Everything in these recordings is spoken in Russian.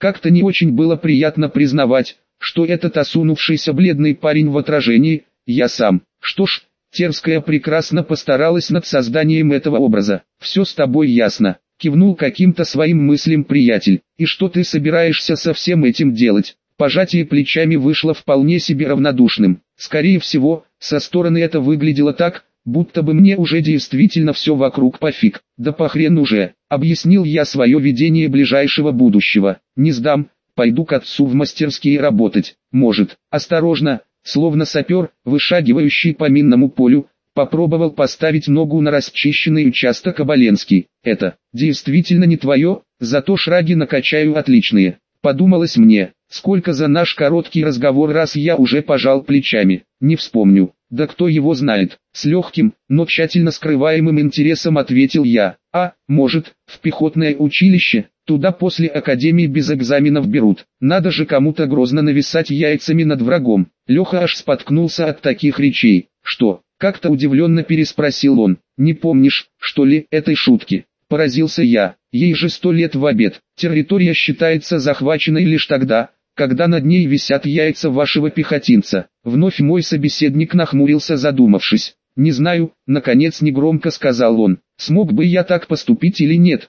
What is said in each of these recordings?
Как-то не очень было приятно признавать, что этот осунувшийся бледный парень в отражении, я сам. Что ж, Терская прекрасно постаралась над созданием этого образа. «Все с тобой ясно», — кивнул каким-то своим мыслям приятель. «И что ты собираешься со всем этим делать?» Пожатие плечами вышло вполне себе равнодушным. Скорее всего, со стороны это выглядело так, будто бы мне уже действительно все вокруг пофиг. «Да похрен уже», — объяснил я свое видение ближайшего будущего. «Не сдам, пойду к отцу в мастерские работать. Может». Осторожно, словно сапер, вышагивающий по минному полю, попробовал поставить ногу на расчищенный участок Оболенский. «Это действительно не твое, зато шраги накачаю отличные». Подумалось мне, сколько за наш короткий разговор раз я уже пожал плечами. Не вспомню. Да кто его знает. С легким, но тщательно скрываемым интересом ответил я. Может, в пехотное училище, туда после академии без экзаменов берут. Надо же кому-то грозно нависать яйцами над врагом. Леха аж споткнулся от таких речей. Что? Как-то удивленно переспросил он. Не помнишь, что ли, этой шутки? Поразился я. Ей же 100 лет в обед. Территория считается захваченной лишь тогда, когда над ней висят яйца вашего пехотинца. Вновь мой собеседник нахмурился, задумавшись. «Не знаю», — наконец негромко сказал он, — «смог бы я так поступить или нет?»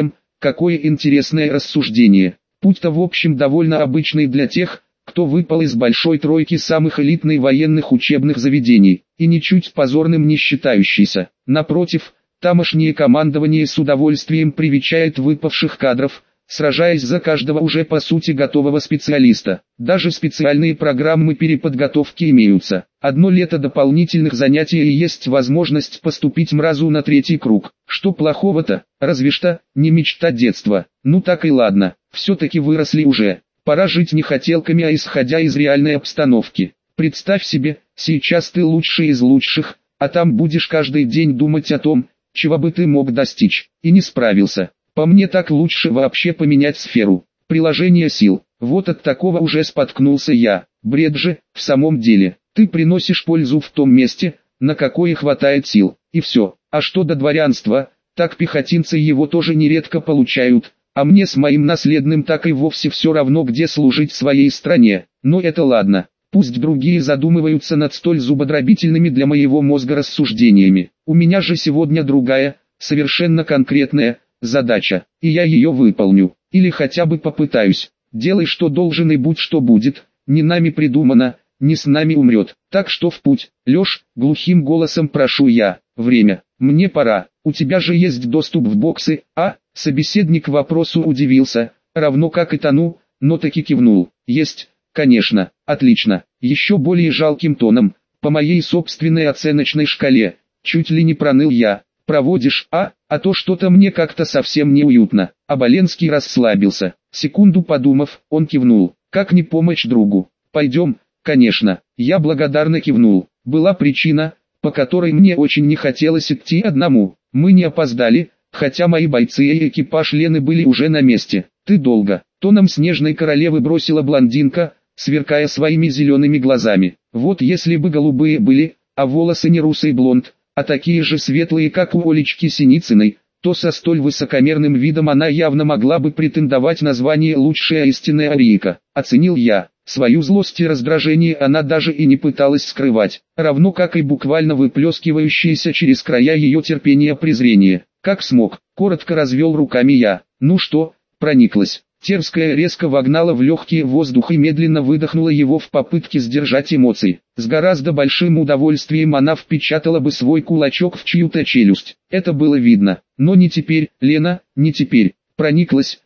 Какое интересное рассуждение. Путь-то в общем довольно обычный для тех, кто выпал из большой тройки самых элитных военных учебных заведений, и ничуть позорным не считающийся. Напротив, тамошнее командование с удовольствием привечает выпавших кадров, сражаясь за каждого уже по сути готового специалиста. Даже специальные программы переподготовки имеются. 1 лето дополнительных занятий и есть возможность поступить мразу на 3-й круг. Что плохого-то? Разве что, не мечта детства. Ну так и ладно, все-таки выросли уже. Пора жить не хотелками, а исходя из реальной обстановки. Представь себе, сейчас ты лучший из лучших, а там будешь каждый день думать о том, чего бы ты мог достичь, и не справился. По мне так лучше вообще поменять сферу. Приложение сил. Вот от такого уже споткнулся я. Бред же, в самом деле. Ты приносишь пользу в том месте, на какое хватает сил. И все. А что до дворянства, так пехотинцы его тоже нередко получают. А мне с моим наследным так и вовсе все равно, где служить своей стране. Но это ладно. Пусть другие задумываются над столь зубодробительными для моего мозга рассуждениями. У меня же сегодня другая, совершенно конкретная задача, и я ее выполню. Или хотя бы попытаюсь. Делай что должен и будь что будет. Не нами придумано, не с нами умрет. Так что в путь. Леш, глухим голосом прошу я. Время. Мне пора. У тебя же есть доступ в боксы, а? Собеседник вопросу удивился, равно как и тону, но таки кивнул. Есть. Конечно, отлично. Еще более жалким тоном, по моей собственной оценочной шкале, чуть ли не проныл я. Проводишь, а то что-то мне как-то совсем неуютно. Оболенский расслабился. Секунду подумав, он кивнул. Как не помочь другу? Пойдем, конечно. Я благодарно кивнул. Была причина, по которой мне очень не хотелось идти одному. Мы не опоздали, хотя мои бойцы и экипаж Лены были уже на месте. Ты долго. Тоном снежной королевы бросила блондинка, сверкая своими зелеными глазами. Вот если бы голубые были, а волосы не русый блонд, а такие же светлые, как у Олечки Синицыной, то со столь высокомерным видом она явно могла бы претендовать на звание «лучшая истинная арийка». Оценил я. Свою злость и раздражение она даже и не пыталась скрывать, равно как и буквально выплескивающееся через края ее терпения презрение. Как смог, коротко развел руками я. Ну что, прониклась. Терская резко вогнала в легкие воздух и медленно выдохнула его в попытке сдержать эмоции. С гораздо большим удовольствием она впечатала бы свой кулачок в чью-то челюсть. Это было видно. Но не теперь, Лена, не теперь. Прониклась,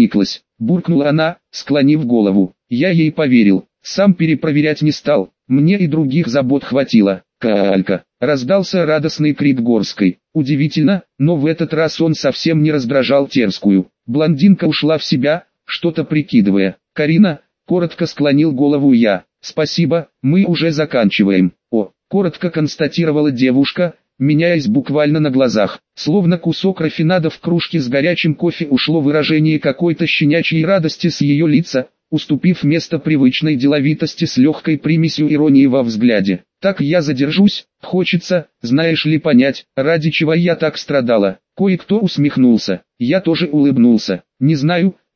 буркнула она, склонив голову. Я ей поверил. Сам перепроверять не стал. Мне и других забот хватило. Калька. Раздался радостный крик Горской. Удивительно, но в этот раз он совсем не раздражал Терскую. Блондинка ушла в себя, что-то прикидывая. «Карина», — коротко склонил голову я. «Спасибо, мы уже заканчиваем». Коротко констатировала девушка, меняясь буквально на глазах. Словно кусок рафинада в кружке с горячим кофе ушло выражение какой-то щенячьей радости с ее лица, уступив место привычной деловитости с легкой примесью иронии во взгляде. «Так я задержусь, хочется, знаешь ли, понять, ради чего я так страдала». Кое-кто усмехнулся, я тоже улыбнулся. Не знаю,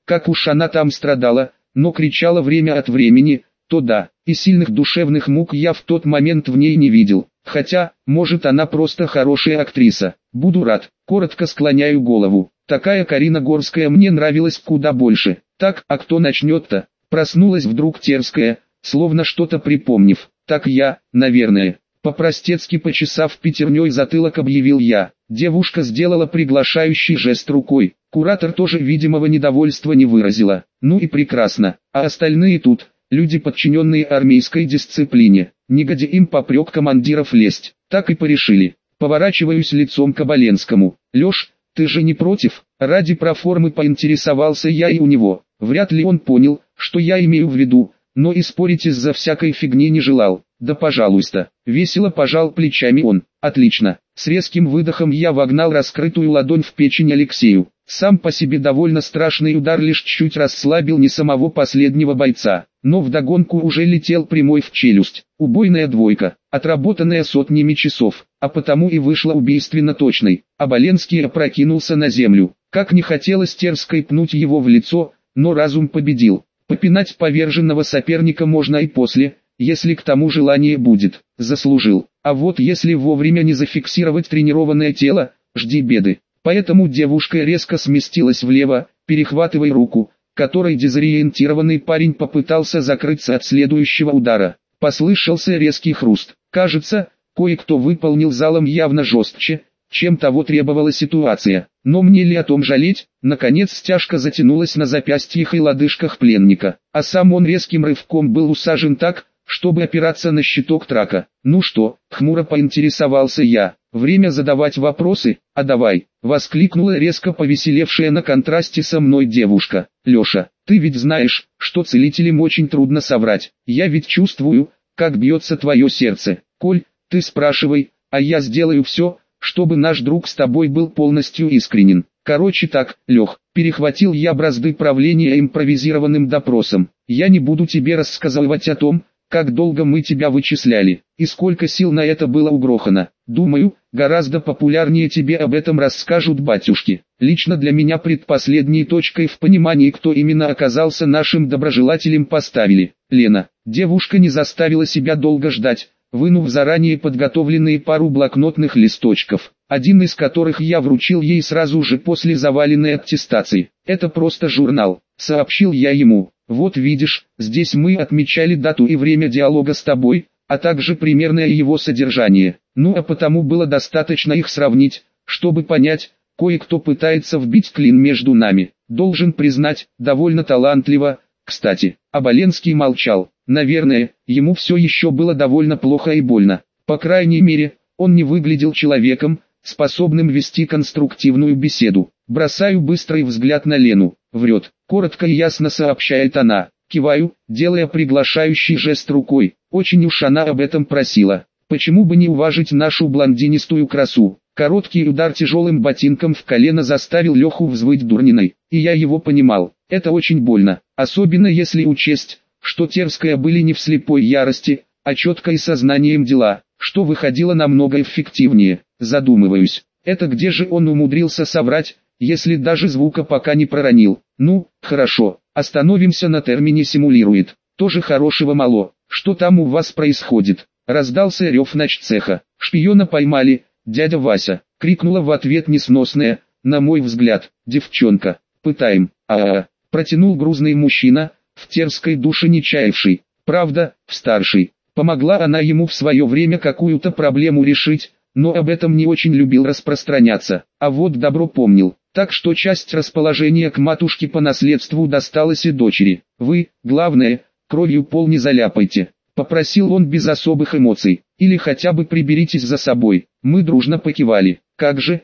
как уж она там страдала, но кричала время от времени, то да, и сильных душевных мук я в тот момент в ней не видел. Хотя, может, она просто хорошая актриса. Буду рад. Коротко склоняю голову. Такая Карина Горская мне нравилась куда больше. Так, а кто начнет-то? Проснулась вдруг Терская, словно что-то припомнив. Так я, наверное. По-простецки почесав пятерней затылок, объявил я. Девушка сделала приглашающий жест рукой. Куратор тоже видимого недовольства не выразила. Ну и прекрасно. А остальные тут, люди, подчиненные армейской дисциплине. Негодя им попрек командиров лезть. Так и порешили. Поворачиваюсь лицом к Оболенскому. Леш, ты же не против? Ради проформы поинтересовался я и у него. Вряд ли он понял, что я имею в виду, но и спорить из-за всякой фигни не желал. Да пожалуйста. Весело пожал плечами он. Отлично. С резким выдохом я вогнал раскрытую ладонь в печень Алексею. Сам по себе довольно страшный удар лишь чуть расслабил не самого последнего бойца, но вдогонку уже летел прямой в челюсть. Убойная двойка, отработанная сотнями часов, а потому и вышла убийственно точной. Оболенский опрокинулся на землю. Как не хотелось Терской пнуть его в лицо, но разум победил. Попинать поверженного соперника можно и после, если к тому желание будет. Заслужил. А вот если вовремя не зафиксировать тренированное тело, жди беды. Поэтому девушка резко сместилась влево, перехватывая руку, которой дезориентированный парень попытался закрыться от следующего удара. Послышался резкий хруст. Кажется, кое-кто выполнил залом явно жестче, чем того требовала ситуация. Но мне ли о том жалеть? Наконец стяжка затянулась на запястьях и лодыжках пленника, а сам он резким рывком был усажен так, чтобы опираться на щиток трака. «Ну что?» — хмуро поинтересовался я. «Время задавать вопросы, а давай!» — воскликнула резко повеселевшая на контрасте со мной девушка. «Леша, ты ведь знаешь, что целителям очень трудно соврать. Я ведь чувствую, как бьется твое сердце. Коль, ты спрашивай, а я сделаю все, чтобы наш друг с тобой был полностью искренен. Короче так, Лех, перехватил я бразды правления импровизированным допросом. Я не буду тебе рассказывать о том, как долго мы тебя вычисляли, и сколько сил на это было угрохано. Думаю, гораздо популярнее тебе об этом расскажут батюшки. Лично для меня предпоследней точкой в понимании, кто именно оказался нашим доброжелателем, поставили. Лена. Девушка не заставила себя долго ждать, вынув заранее подготовленные пару блокнотных листочков, один из которых я вручил ей сразу же после заваленной аттестации. «Это просто журнал», — сообщил я ему. «Вот видишь, здесь мы отмечали дату и время диалога с тобой, а также примерное его содержание. Ну а потому было достаточно их сравнить, чтобы понять, кое-кто пытается вбить клин между нами. Должен признать, довольно талантливо, кстати». Оболенский молчал. Наверное, ему все еще было довольно плохо и больно. По крайней мере, он не выглядел человеком, способным вести конструктивную беседу. Бросаю быстрый взгляд на Лену. Врет. Коротко и ясно сообщает она. Киваю, делая приглашающий жест рукой. Очень уж она об этом просила. Почему бы не уважить нашу блондинистую красу? Короткий удар тяжелым ботинком в колено заставил Леху взвыть дурниной. И я его понимал. Это очень больно. Особенно если учесть, что Терская были не в слепой ярости, а четко и сознанием дела, что выходило намного эффективнее. Задумываюсь, это где же он умудрился соврать, если даже звука пока не проронил. Ну, хорошо, остановимся на термине «симулирует». Тоже хорошего мало. Что там у вас происходит? Раздался рев начцеха. Шпиона поймали, дядя Вася. Крикнула в ответ несносная, на мой взгляд, девчонка. Пытаем. Протянул грузный мужчина, в Терской душе не чаявший. Правда, в старшей. Помогла она ему в свое время какую-то проблему решить, но об этом не очень любил распространяться. А вот добро помнил. Так что часть расположения к матушке по наследству досталась и дочери. Вы, главное, кровью пол не заляпайте. Попросил он без особых эмоций. Или хотя бы приберитесь за собой. Мы дружно покивали. Как же,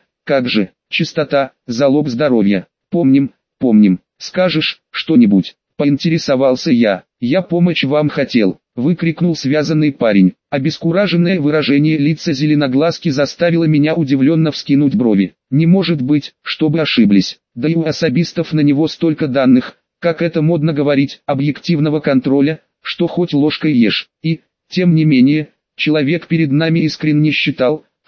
чистота, залог здоровья. Помним. Скажешь что-нибудь? Поинтересовался я. Я помочь вам хотел. Выкрикнул связанный парень. Обескураженное выражение лица зеленоглазки заставило меня удивленно вскинуть брови. Не может быть, чтобы ошиблись. Да и у особистов на него столько данных, как это модно говорить, объективного контроля, что хоть ложкой ешь. И, тем не менее, человек перед нами искренне считал,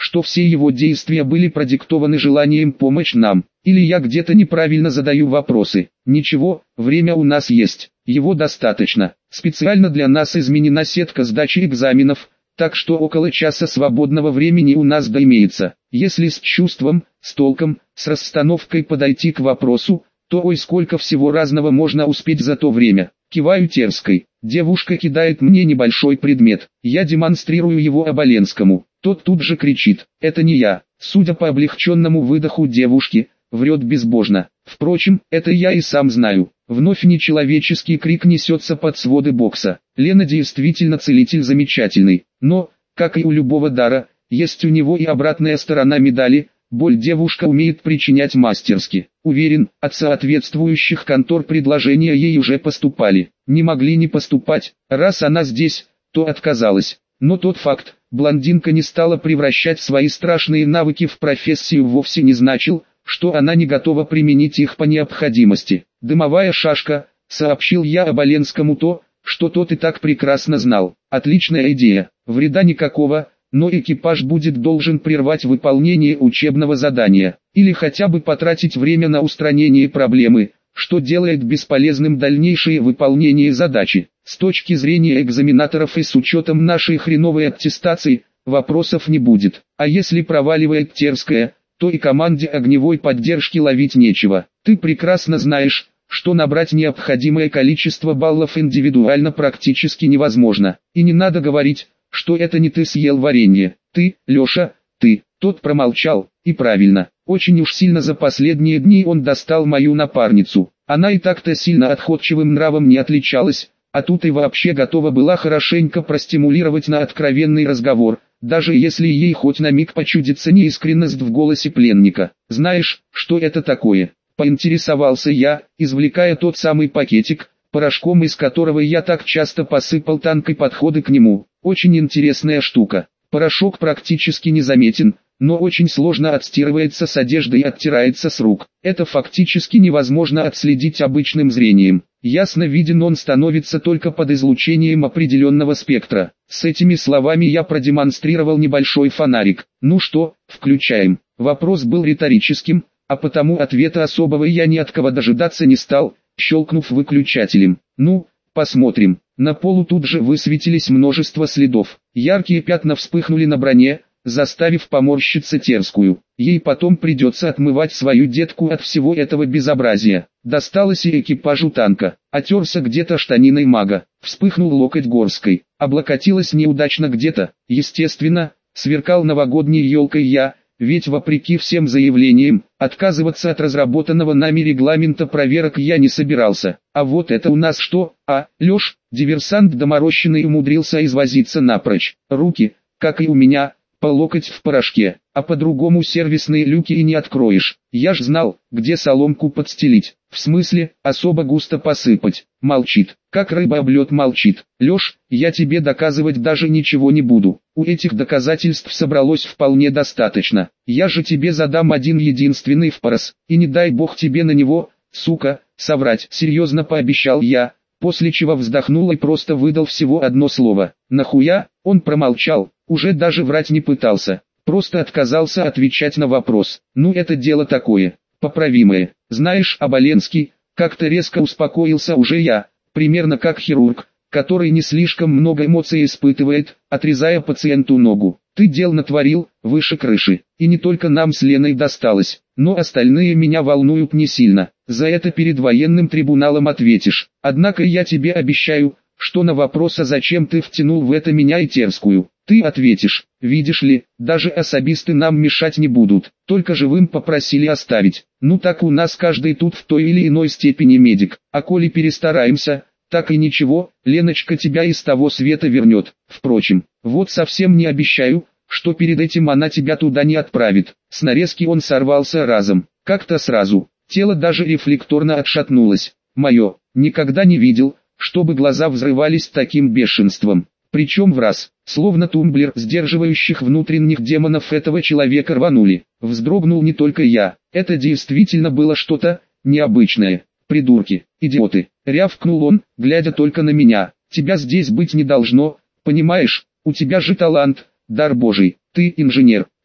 что все его действия были продиктованы желанием помочь нам. Или я где-то неправильно задаю вопросы. Ничего, время у нас есть, его достаточно. Специально для нас изменена сетка сдачи экзаменов, так что около часа свободного времени у нас имеется. Если с чувством, с толком, с расстановкой подойти к вопросу, то ой сколько всего разного можно успеть за то время. Киваю Терской. Девушка кидает мне небольшой предмет. Я демонстрирую его Оболенскому. Тот тут же кричит: «Это не я». Судя по облегченному выдоху девушки, врет безбожно. Впрочем, это я и сам знаю. Вновь нечеловеческий крик несется под своды бокса. Лена действительно целитель замечательный. Но, как и у любого дара, есть у него и обратная сторона медали. Боль девушка умеет причинять мастерски. Уверен, от соответствующих контор предложения ей уже поступали. Не могли не поступать. Раз она здесь, то отказалась. Но тот факт, блондинка не стала превращать свои страшные навыки в профессию, вовсе не значил, что она не готова применить их по необходимости. «Дымовая шашка», — сообщил я Оболенскому то, что тот и так прекрасно знал. «Отличная идея, вреда никакого, но экипаж будет должен прервать выполнение учебного задания, или хотя бы потратить время на устранение проблемы, что делает бесполезным дальнейшее выполнение задачи. С точки зрения экзаменаторов и с учетом нашей хреновой аттестации, вопросов не будет. А если проваливает Терская, то и команде огневой поддержки ловить нечего. Ты прекрасно знаешь, что набрать необходимое количество баллов индивидуально практически невозможно. И не надо говорить, что это не ты съел варенье. Ты, Леша, ты». Тот промолчал, и правильно. Очень уж сильно за последние дни он достал мою напарницу. Она и так-то сильно отходчивым нравом не отличалась, а тут и вообще готова была хорошенько простимулировать на откровенный разговор, даже если ей хоть на миг почудится неискренность в голосе пленника. «Знаешь, что это такое?» — поинтересовался я, извлекая тот самый пакетик, порошком из которого я так часто посыпал танкой подходы к нему. «Очень интересная штука. Порошок практически незаметен, но очень сложно отстирывается с одежды и оттирается с рук. Это фактически невозможно отследить обычным зрением. Ясно виден он становится только под излучением определенного спектра». С этими словами я продемонстрировал небольшой фонарик. «Ну что, включаем?» Вопрос был риторическим, а потому ответа особого я ни от кого дожидаться не стал, щелкнув выключателем. «Ну, посмотрим». На полу тут же высветились множество следов. Яркие пятна вспыхнули на броне, заставив поморщиться Терскую. Ей потом придется отмывать свою детку от всего этого безобразия. Досталось и экипажу танка. Отерся где-то штаниной мага. Вспыхнул локоть Горской. Облокотилась неудачно где-то. Естественно, сверкал новогодней елкой я, ведь вопреки всем заявлениям, отказываться от разработанного нами регламента проверок я не собирался. А вот это у нас что? Лёш, диверсант доморощенный умудрился извозиться напрочь. Руки, как и у меня, по локоть в порошке, а по-другому сервисные люки и не откроешь. Я ж знал, где соломку подстелить. В смысле, особо густо посыпать. Молчит, как рыба об лед молчит. Лёш, я тебе доказывать даже ничего не буду. У этих доказательств собралось вполне достаточно. Я же тебе задам один единственный впрос, и не дай бог тебе на него, сука, соврать. Серьезно пообещал я, после чего вздохнул и просто выдал всего одно слово. «Нахуя?» Он промолчал, уже даже врать не пытался, просто отказался отвечать на вопрос. «Ну это дело такое, поправимое. Знаешь, Оболенский, как-то резко успокоился уже я, примерно как хирург, который не слишком много эмоций испытывает, отрезая пациенту ногу. Ты дел натворил, выше крыши, и не только нам с Леной досталось, но остальные меня волнуют не сильно. За это перед военным трибуналом ответишь. Однако я тебе обещаю, что на вопрос, а зачем ты втянул в это меня и Терскую, ты ответишь. Видишь ли, даже особисты нам мешать не будут, только живым попросили оставить. Ну так у нас каждый тут в той или иной степени медик, а коли перестараемся, так и ничего, Леночка тебя из того света вернет. Впрочем, вот совсем не обещаю, что перед этим она тебя туда не отправит. С нарезки он сорвался разом, как-то сразу, тело даже рефлекторно отшатнулось. Мое, никогда не видел, чтобы глаза взрывались таким бешенством. Причем в раз, словно тумблер сдерживающих внутренних демонов этого человека рванули. Вздрогнул не только я, это действительно было что-то необычное. «Придурки, идиоты!» — рявкнул он, глядя только на меня. «Тебя здесь быть не должно, понимаешь? У тебя же талант, дар божий, ты инженер,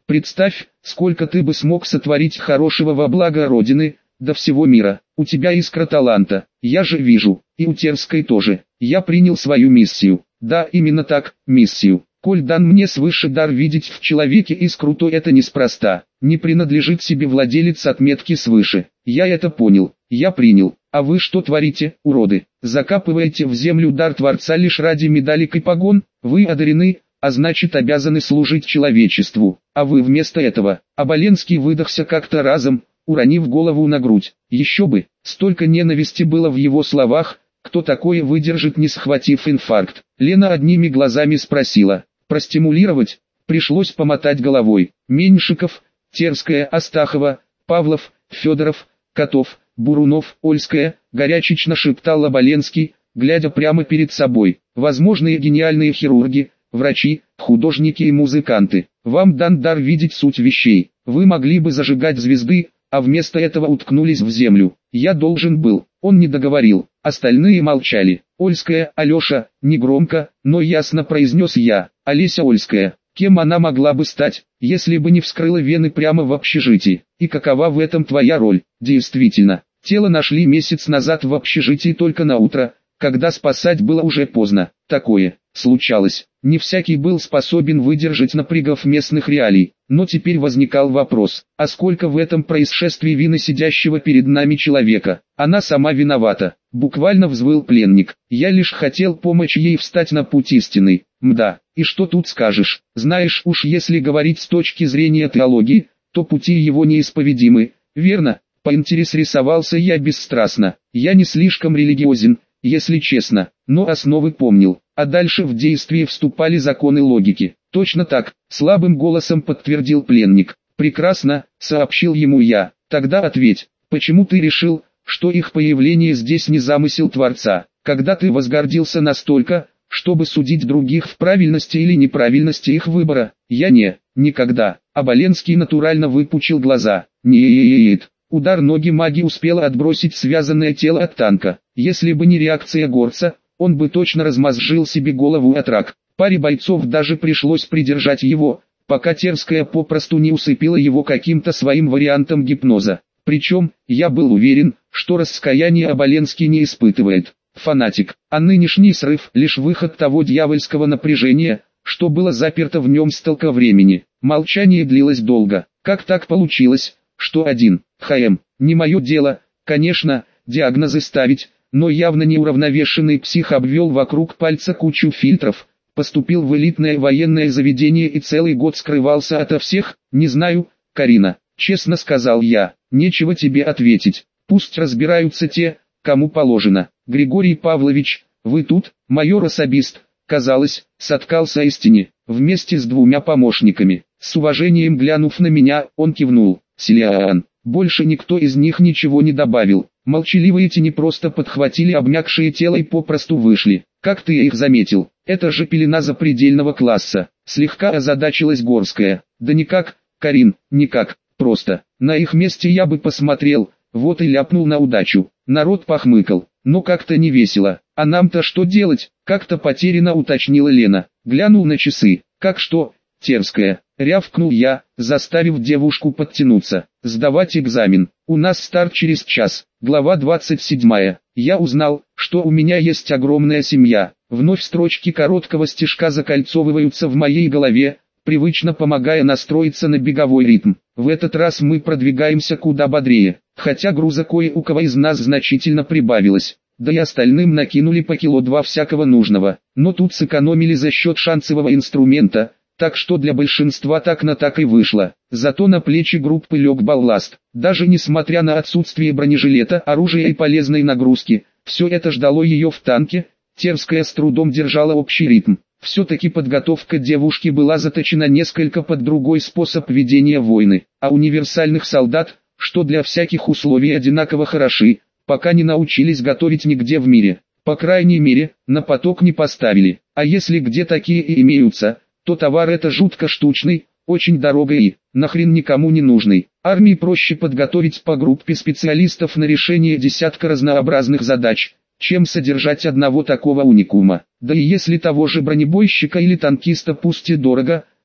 Представь, сколько ты бы смог сотворить хорошего во благо Родины, да всего мира. У тебя искра таланта, я же вижу, и у Терской тоже. Я принял свою миссию. Да, именно так, миссию. Коль дан мне свыше дар видеть в человеке искру, то это неспроста. Не принадлежит себе владелец отметки свыше. Я это понял, я принял. А вы что творите, уроды? Закапываете в землю дар Творца лишь ради медалек и погон? Вы одарены, а значит обязаны служить человечеству. А вы вместо этого. Оболенский выдохся как-то разом, уронив голову на грудь. Еще бы, столько ненависти было в его словах, кто такое выдержит, не схватив инфаркт. Лена одними глазами спросила. Простимулировать? Пришлось помотать головой. Меньшиков, Терская, Астахова, Павлов, Федоров, Котов, Бурунов, Ольская, горячечно шептал Оболенский, глядя прямо перед собой. Возможные гениальные хирурги, врачи, художники и музыканты. Вам дан дар видеть суть вещей. Вы могли бы зажигать звезды, а вместо этого уткнулись в землю. Я должен был. Он не договорил. Остальные молчали. Ольская, Алеша, негромко, но ясно произнес я. Олеся Ольская. Кем она могла бы стать, если бы не вскрыла вены прямо в общежитии? И какова в этом твоя роль? Действительно, тело нашли месяц назад в общежитии только на утро, когда спасать было уже поздно. Такое случалось. Не всякий был способен выдержать напрягов местных реалий. Но теперь возникал вопрос, а сколько в этом происшествии вины сидящего перед нами человека? Она сама виновата. Буквально взвыл пленник. Я лишь хотел помочь ей встать на путь истинный. Мда, и что тут скажешь? Знаешь, уж если говорить с точки зрения теологии, то пути его неисповедимы, верно? Поинтересовался я бесстрастно. Я не слишком религиозен, если честно, но основы помнил. А дальше в действие вступали законы логики. Точно так, слабым голосом подтвердил пленник. Прекрасно, сообщил ему я. Тогда ответь, почему ты решил, что их появление здесь не замысел Творца? Когда ты возгордился настолько, чтобы судить других в правильности или неправильности их выбора? Я никогда. Оболенский натурально выпучил глаза. Нет. Удар ноги маги успела отбросить связанное тело от танка. Если бы не реакция горца, он бы точно размозжил себе голову от рак. Паре бойцов даже пришлось придержать его, пока Терская попросту не усыпила его каким-то своим вариантом гипноза. Причем, я был уверен, что раскаяние Оболенский не испытывает. Фанатик. А нынешний срыв — лишь выход того дьявольского напряжения, что было заперто в нем столько времени. Молчание длилось долго. Как так получилось, что один, не мое дело, конечно, диагнозы ставить, но явно неуравновешенный псих обвел вокруг пальца кучу фильтров, поступил в элитное военное заведение и целый год скрывался ото всех? Не знаю, Карина, честно сказал я, нечего тебе ответить, пусть разбираются те, кому положено. Григорий Павлович, вы тут? Майор-особист, казалось, соткался истине, вместе с двумя помощниками. С уважением глянув на меня, он кивнул. Селиан. Больше никто из них ничего не добавил. Молчаливые тени просто подхватили обмякшее тело и попросту вышли. Как ты их заметил? Это же пелена запредельного класса. Слегка озадачилась Горская. Да никак, Карин, никак, просто. На их месте я бы посмотрел, вот и ляпнул на удачу. Народ похмыкал, но как-то не весело. А нам-то что делать? Как-то потерянно уточнила Лена. Глянул на часы. Как что, Терская? Рявкнул я, заставив девушку подтянуться. Сдавать экзамен. У нас старт через час. Глава 27. Я узнал, что у меня есть огромная семья. Вновь строчки короткого стишка закольцовываются в моей голове, привычно помогая настроиться на беговой ритм. В этот раз мы продвигаемся куда бодрее, хотя груза кое у кого из нас значительно прибавилось. Да и остальным накинули по кило-два всякого нужного. Но тут сэкономили за счет шансового инструмента. Так что для большинства так на так и вышло. Зато на плечи группы лег балласт. Даже несмотря на отсутствие бронежилета, оружия и полезной нагрузки, все это ждало ее в танке. Терская с трудом держала общий ритм. Все-таки подготовка девушки была заточена несколько под другой способ ведения войны. А универсальных солдат, что для всяких условий одинаково хороши, пока не научились готовить нигде в мире. По крайней мере, на поток не поставили. А если где такие и имеются, то товар это жутко штучный, очень дорогой и, нахрен никому не нужный. Армии проще подготовить по группе специалистов на решение десятка разнообразных задач, чем содержать одного такого уникума. Да и если того же бронебойщика или танкиста пусть и дорого,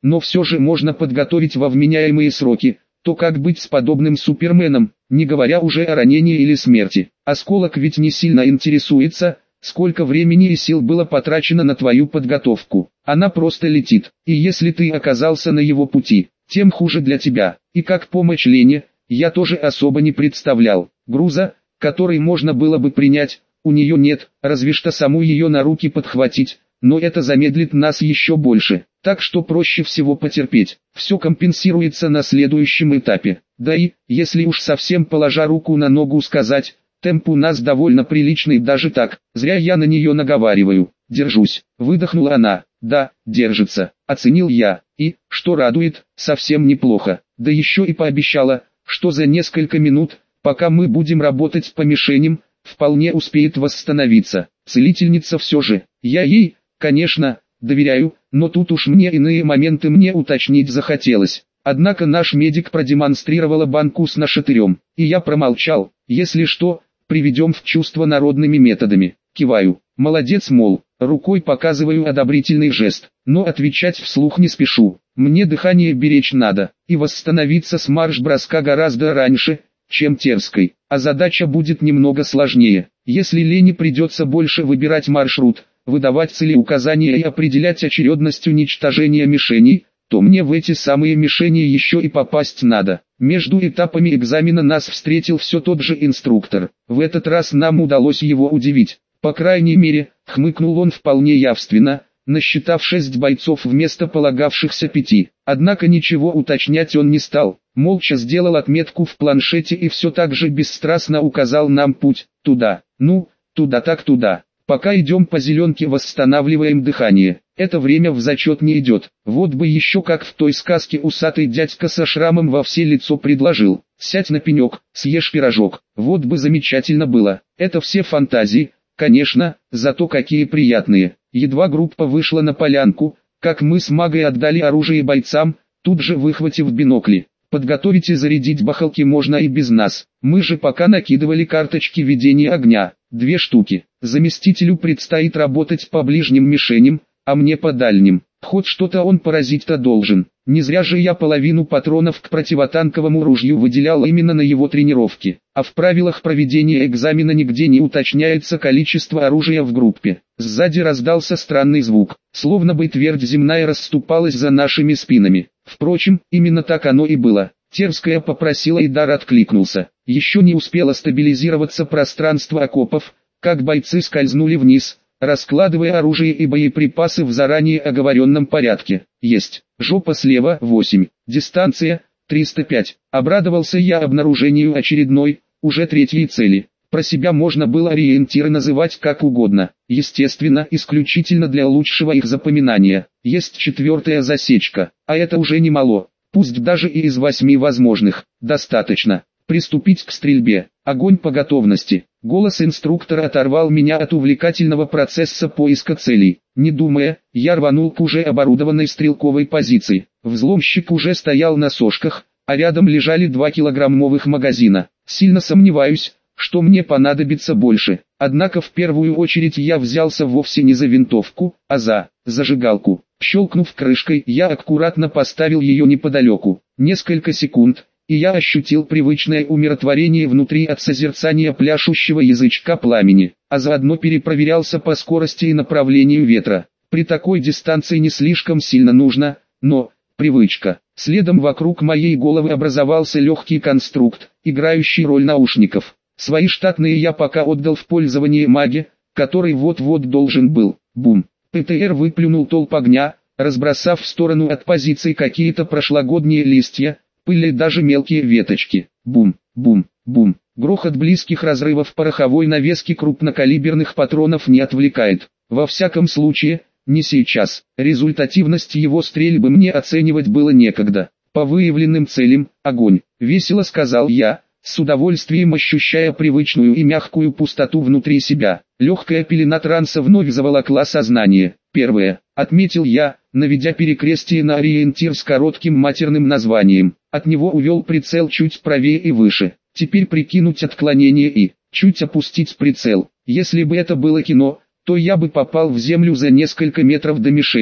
но все же можно подготовить во вменяемые сроки. То как быть с подобным Суперменом, не говоря уже о ранении или смерти? Осколок ведь не сильно интересуется, сколько времени и сил было потрачено на твою подготовку. Она просто летит, и если ты оказался на его пути, тем хуже для тебя. И как помощь Лене, я тоже особо не представлял. Груза, который можно было бы принять, у нее нет, разве что саму ее на руки подхватить, но это замедлит нас еще больше. Так что проще всего потерпеть, все компенсируется на следующем этапе. Да и, если уж совсем положа руку на ногу сказать, темп у нас довольно приличный даже так, зря я на нее наговариваю. Держусь, выдохнула она. Да, держится, оценил я, и, что радует, совсем неплохо. Да еще и пообещала, что за несколько минут, пока мы будем работать по мишеням, вполне успеет восстановиться. Целительница все же, я ей, конечно, доверяю, но тут уж мне иные моменты уточнить захотелось. Однако наш медик продемонстрировала банку с нашатырем, и я промолчал. Если что, приведем в чувство народными методами. Киваю, молодец, мол, рукой показываю одобрительный жест, но отвечать вслух не спешу. Мне дыхание беречь надо, и восстановиться с марш-броска гораздо раньше, чем Терской. А задача будет немного сложнее. Если Лене придется больше выбирать маршрут, выдавать целеуказания и определять очередность уничтожения мишеней, то мне в эти самые мишени еще и попасть надо. Между этапами экзамена нас встретил все тот же инструктор. В этот раз нам удалось его удивить. По крайней мере, хмыкнул он вполне явственно, насчитав 6 бойцов вместо полагавшихся 5. Однако ничего уточнять он не стал, молча сделал отметку в планшете и все так же бесстрастно указал нам путь, туда. Ну, туда так туда. Пока идем по зеленке, восстанавливаем дыхание. Это время в зачет не идет. Вот бы еще как в той сказке усатый дядька со шрамом во все лицо предложил: сядь на пенек, съешь пирожок. Вот бы замечательно было. Это все фантазии, конечно, зато какие приятные. Едва группа вышла на полянку, как мы с магой отдали оружие бойцам, тут же выхватив бинокли. Подготовить и зарядить бахалки можно и без нас. Мы же пока накидывали карточки ведения огня. 2 штуки. Заместителю предстоит работать по ближним мишеням, а мне по дальним. Хоть что-то он поразить-то должен. Не зря же я половину патронов к противотанковому ружью выделял именно на его тренировки. А в правилах проведения экзамена нигде не уточняется количество оружия в группе. Сзади раздался странный звук, словно бы твердь земная расступалась за нашими спинами. Впрочем, именно так оно и было. Терская попросила, и дар откликнулся. Еще не успело стабилизироваться пространство окопов, как бойцы скользнули вниз, раскладывая оружие и боеприпасы в заранее оговоренном порядке. Есть. Жопа слева 8. Дистанция 305. Обрадовался я обнаружению очередной, уже 3-й цели. Про себя можно было ориентиры называть как угодно. Естественно, исключительно для лучшего их запоминания. Есть 4-я засечка, а это уже немало. Пусть даже и из 8 возможных. Достаточно. Приступить к стрельбе. Огонь по готовности. Голос инструктора оторвал меня от увлекательного процесса поиска целей. Не думая, я рванул к уже оборудованной стрелковой позиции. Взломщик уже стоял на сошках, а рядом лежали 2-килограммовых магазина. Сильно сомневаюсь, что мне понадобится больше. Однако в первую очередь я взялся вовсе не за винтовку, а за зажигалку. Щелкнув крышкой, я аккуратно поставил ее неподалеку. Несколько секунд, и я ощутил привычное умиротворение внутри от созерцания пляшущего язычка пламени, а заодно перепроверялся по скорости и направлению ветра. При такой дистанции не слишком сильно нужно, но привычка. Следом вокруг моей головы образовался легкий конструкт, играющий роль наушников. Свои штатные я пока отдал в пользование маге, который вот-вот должен был. Бум. ПТР выплюнул толп огня, разбросав в сторону от позиций какие-то прошлогодние листья, пыль и даже мелкие веточки. Бум, бум, бум. Грохот близких разрывов пороховой навески крупнокалиберных патронов не отвлекает. Во всяком случае, не сейчас. Результативность его стрельбы мне оценивать было некогда. По выявленным целям, огонь. Весело сказал я, с удовольствием ощущая привычную и мягкую пустоту внутри себя. Легкая пелена транса вновь заволокла сознание. Первое. Отметил я, наведя перекрестие на ориентир с коротким матерным названием. От него увел прицел чуть правее и выше. Теперь прикинуть отклонение и чуть опустить прицел. Если бы это было кино, то я бы попал в землю за несколько метров до мишени.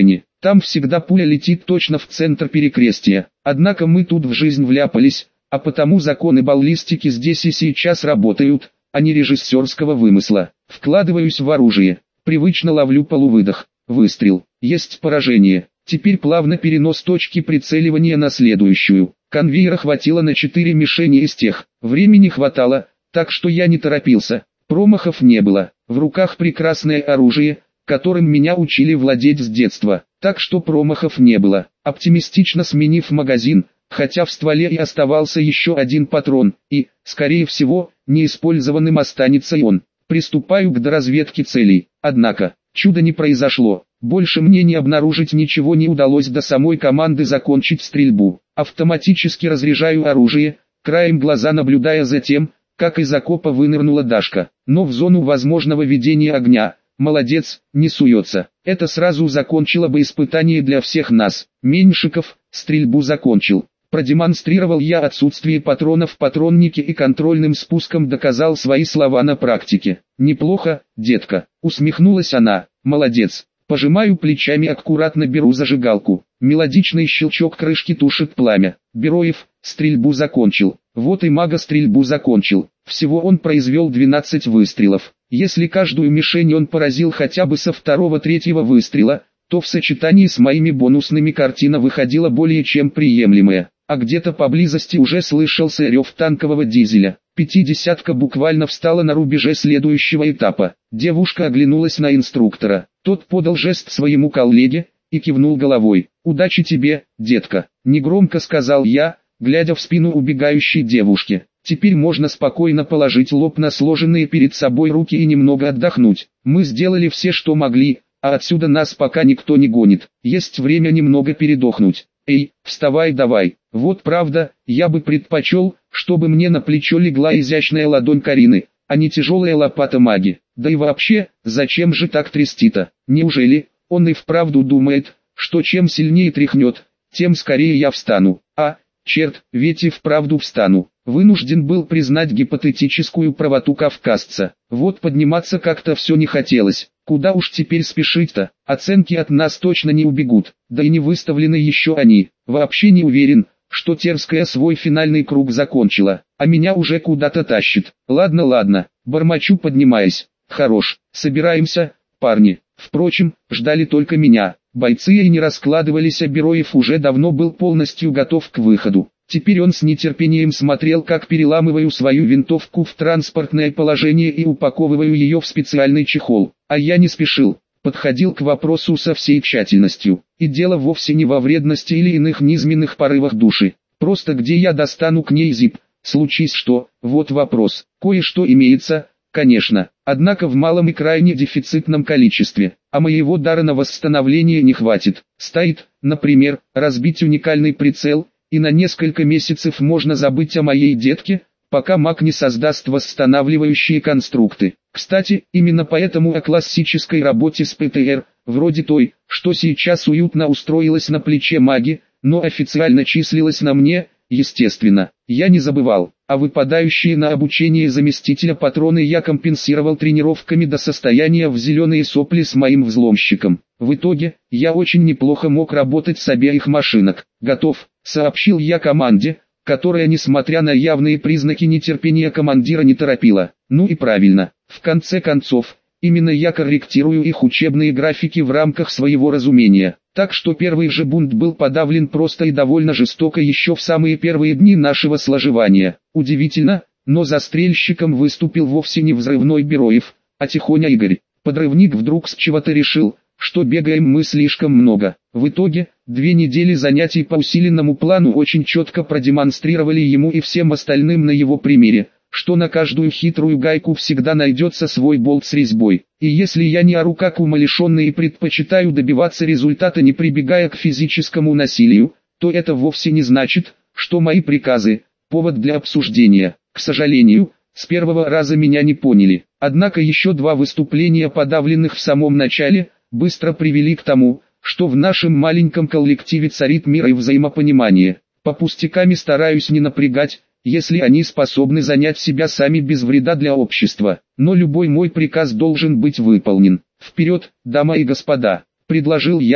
Там всегда пуля летит точно в центр перекрестия. Однако мы тут в жизнь вляпались, а потому законы баллистики здесь и сейчас работают, а не режиссерского вымысла. Вкладываюсь в оружие. Привычно ловлю полувыдох. Выстрел. Есть поражение. Теперь плавно перенос точки прицеливания на следующую. Конвейера хватило на 4 мишени из тех. Времени хватало, так что я не торопился. Промахов не было. В руках прекрасное оружие, которым меня учили владеть с детства. Так что промахов не было. Оптимистично сменив магазин, хотя в стволе и оставался еще один патрон, и, скорее всего, неиспользованным останется и он. Приступаю к доразведке целей. Однако, чуда не произошло. Больше мне не обнаружить ничего не удалось до самой команды закончить стрельбу. Автоматически разряжаю оружие, краем глаза наблюдая за тем, как из окопа вынырнула Дашка. Но в зону возможного ведения огня, молодец, не суется. Это сразу закончило бы испытание для всех нас. Меньшиков, стрельбу закончил. Продемонстрировал я отсутствие патронов в патроннике и контрольным спуском доказал свои слова на практике. Неплохо, детка, усмехнулась она, молодец. Пожимаю плечами, аккуратно беру зажигалку. Мелодичный щелчок крышки тушит пламя. Бероев, стрельбу закончил. Вот и мага стрельбу закончил. Всего он произвел 12 выстрелов. Если каждую мишень он поразил хотя бы со второго-третьего выстрела, то в сочетании с моими бонусными картина выходила более чем приемлемая. А где-то поблизости уже слышался рев танкового дизеля. Пятидесятка буквально встала на рубеже следующего этапа. Девушка оглянулась на инструктора. Тот подал жест своему коллеге и кивнул головой. «Удачи тебе, детка», — негромко сказал я, глядя в спину убегающей девушки. Теперь можно спокойно положить лоб на сложенные перед собой руки и немного отдохнуть. Мы сделали все, что могли, а отсюда нас пока никто не гонит. Есть время немного передохнуть. Эй, вставай давай. Вот правда, я бы предпочел, чтобы мне на плечо легла изящная ладонь Карины, а не тяжелая лопата маги. Да и вообще, зачем же так трясти-то? Неужели он и вправду думает, что чем сильнее тряхнет, тем скорее я встану? А, черт, ведь и вправду встану. Вынужден был признать гипотетическую правоту кавказца. Вот подниматься как-то все не хотелось. Куда уж теперь спешить-то? Оценки от нас точно не убегут. Да и не выставлены еще они. Вообще не уверен, что Терская свой финальный круг закончила, а меня уже куда-то тащит. Ладно, бормочу, поднимаясь. Хорош, собираемся, парни. Впрочем, ждали только меня. Бойцы и не раскладывались, а Бероев уже давно был полностью готов к выходу. Теперь он с нетерпением смотрел, как переламываю свою винтовку в транспортное положение и упаковываю ее в специальный чехол. А я не спешил, подходил к вопросу со всей тщательностью. И дело вовсе не во вредности или иных низменных порывах души. Просто где я достану к ней зип? Случись что, вот вопрос. Кое-что имеется, конечно, однако в малом и крайне дефицитном количестве. А моего дара на восстановление не хватит. Стоит, например, разбить уникальный прицел, и на несколько месяцев можно забыть о моей детке, пока маг не создаст восстанавливающие конструкты. Кстати, именно поэтому о классической работе с ПТР, вроде той, что сейчас уютно устроилась на плече маги, но официально числилась на мне, естественно, я не забывал. А выпадающие на обучение заместителя патроны я компенсировал тренировками до состояния в зеленые сопли с моим взломщиком. В итоге, я очень неплохо мог работать с обеих машинок. «Готов», — сообщил я команде, которая, несмотря на явные признаки нетерпения командира, не торопила. Ну и правильно, в конце концов, именно я корректирую их учебные графики в рамках своего разумения. Так что первый же бунт был подавлен просто и довольно жестоко еще в самые первые дни нашего сложевания. Удивительно, но застрельщиком выступил вовсе не взрывной Бероев, а Тихоня Игорь. Подрывник вдруг с чего-то решил, что бегаем мы слишком много. В итоге, 2 недели занятий по усиленному плану очень четко продемонстрировали ему и всем остальным на его примере, что на каждую хитрую гайку всегда найдется свой болт с резьбой. И если я не ору как умалишенный и предпочитаю добиваться результата, не прибегая к физическому насилию, то это вовсе не значит, что мои приказы – повод для обсуждения. К сожалению, с первого раза меня не поняли. Однако еще 2 выступления, подавленных в самом начале, быстро привели к тому, что в нашем маленьком коллективе царит мир и взаимопонимание. По пустяками стараюсь не напрягать, если они способны занять себя сами без вреда для общества. Но любой мой приказ должен быть выполнен. «Вперед, дамы и господа!» – предложил я,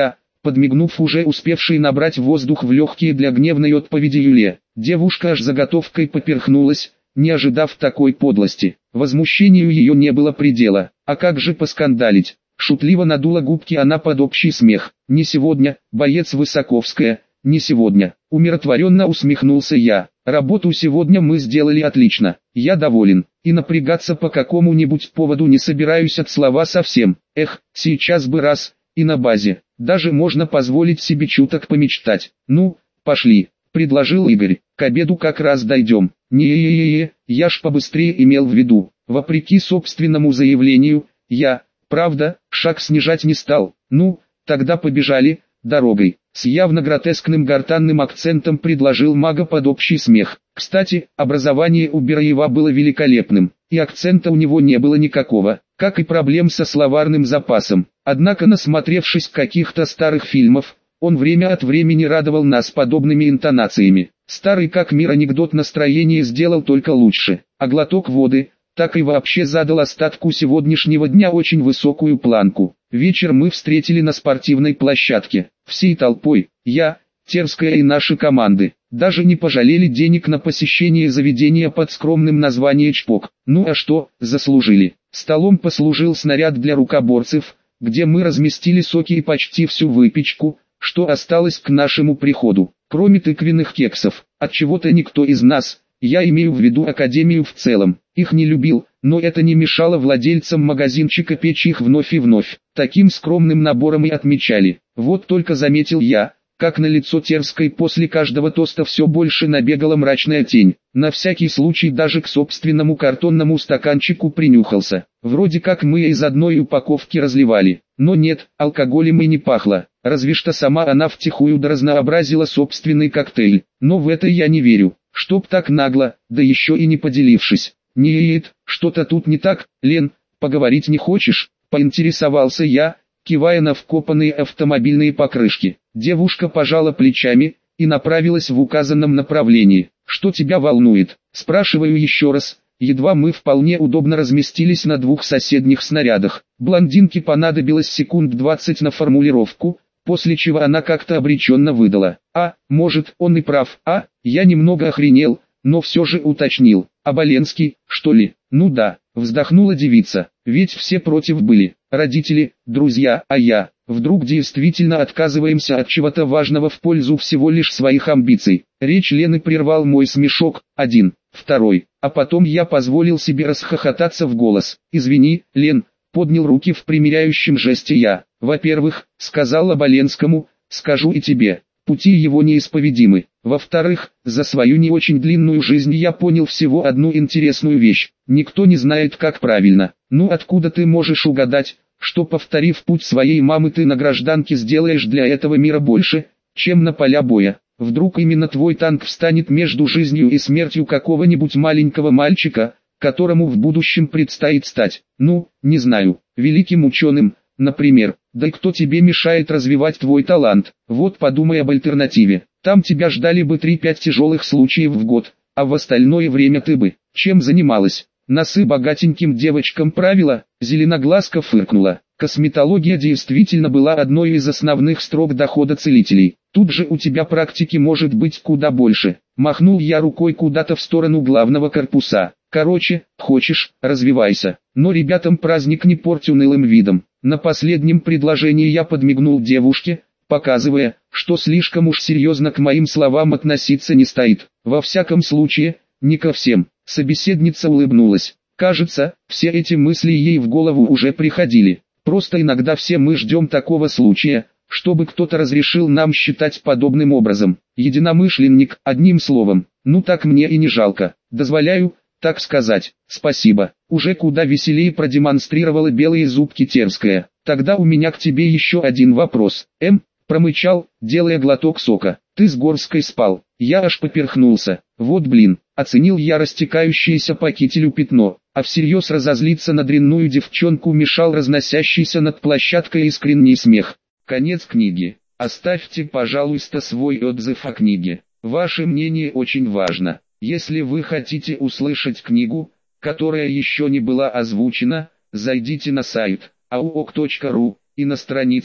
подмигнув уже успевшей набрать воздух в легкие для гневной отповеди Юле. Девушка аж заготовкой поперхнулась, не ожидав такой подлости. Возмущению ее не было предела. А как же поскандалить? Шутливо надула губки она под общий смех. «Не сегодня, боец Высоковская, не сегодня», — умиротворенно усмехнулся я. «Работу сегодня мы сделали отлично, я доволен, и напрягаться по какому-нибудь поводу не собираюсь от слова совсем. Эх, сейчас бы раз, и на базе, даже можно позволить себе чуток помечтать. Ну, пошли», — предложил Игорь, — «к обеду как раз дойдем». «Не-е-е-е, я ж побыстрее имел в виду». Вопреки собственному заявлению, я, правда, шаг снижать не стал. «Ну, тогда побежали, дорогой», — с явно гротескным гортанным акцентом предложил мага под общий смех. Кстати, образование у Бераева было великолепным, и акцента у него не было никакого, как и проблем со словарным запасом. Однако, насмотревшись каких-то старых фильмов, он время от времени радовал нас подобными интонациями. Старый как мир анекдот настроение сделал только лучше, а глоток воды так и вообще задал остатку сегодняшнего дня очень высокую планку. Вечер мы встретили на спортивной площадке, всей толпой, я, Терская и наши команды. Даже не пожалели денег на посещение заведения под скромным названием «Чпок». Ну а что, заслужили. Столом послужил снаряд для рукоборцев, где мы разместили соки и почти всю выпечку, что осталось к нашему приходу, кроме тыквенных кексов. Отчего-то никто из нас, я имею в виду Академию в целом, их не любил, но это не мешало владельцам магазинчика печь их вновь и вновь. Таким скромным набором и отмечали. Вот только заметил я, как на лицо Терской после каждого тоста все больше набегала мрачная тень. На всякий случай даже к собственному картонному стаканчику принюхался. Вроде как мы из одной упаковки разливали. Но нет, алкоголем и не пахло. Разве что сама она втихую разнообразила собственный коктейль. Но в это я не верю. Чтоб так нагло, да еще и не поделившись. «Нет, что-то тут не так, Лен, поговорить не хочешь?» — поинтересовался я, кивая на вкопанные автомобильные покрышки. Девушка пожала плечами и направилась в указанном направлении. «Что тебя волнует?» — спрашиваю еще раз. Едва мы вполне удобно разместились на двух соседних снарядах. Блондинке понадобилось секунд 20 на формулировку, после чего она как-то обреченно выдала: может, он и прав, я немного охренел, но все же уточнил. Оболенский, что ли? Ну да, вздохнула девица, ведь все против были, родители, друзья, а я, вдруг действительно отказываемся от чего-то важного в пользу всего лишь своих амбиций. Речь Лены прервал мой смешок, один, второй, а потом я позволил себе расхохотаться в голос. «Извини, Лен», поднял руки в примиряющем жесте я. «Во-первых, сказал Оболенскому, скажу и тебе, пути его неисповедимы. Во-вторых, за свою не очень длинную жизнь я понял всего одну интересную вещь. Никто не знает, как правильно. Ну откуда ты можешь угадать, что, повторив путь своей мамы, ты на гражданке сделаешь для этого мира больше, чем на поля боя? Вдруг именно твой танк встанет между жизнью и смертью какого-нибудь маленького мальчика, которому в будущем предстоит стать, ну, не знаю, великим ученым, например. Да и кто тебе мешает развивать твой талант? Вот подумай об альтернативе. Там тебя ждали бы 3-5 тяжелых случаев в год, а в остальное время ты бы чем занималась? Носы богатеньким девочкам правила?» Зеленоглазка фыркнула. «Косметология действительно была одной из основных строк дохода целителей. Тут же у тебя практики может быть куда больше». Махнул я рукой куда-то в сторону главного корпуса. «Короче, хочешь, развивайся, но ребятам праздник не порть унылым видом». На последнем предложении я подмигнул девушке, показывая, что слишком уж серьезно к моим словам относиться не стоит. Во всяком случае, не ко всем. Собеседница улыбнулась. Кажется, все эти мысли ей в голову уже приходили. Просто иногда все мы ждем такого случая, чтобы кто-то разрешил нам считать подобным образом. Единомышленник, одним словом. Ну так мне и не жалко. Дозволяю, так сказать, спасибо. Уже куда веселее продемонстрировала белые зубки Терская. Тогда у меня к тебе еще один вопрос. Промычал, делая глоток сока. Ты с Горской спал? Я аж поперхнулся. Вот блин, оценил я растекающееся по кителю пятно, а всерьез разозлиться на дрянную девчонку мешал разносящийся над площадкой искренний смех. Конец книги. Оставьте, пожалуйста, свой отзыв о книге. Ваше мнение очень важно. Если вы хотите услышать книгу, которая еще не была озвучена, зайдите на сайт auk.ru и на странице,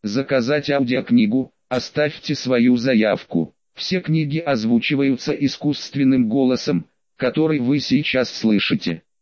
заказать аудиокнигу, оставьте свою заявку. Все книги озвучиваются искусственным голосом, который вы сейчас слышите.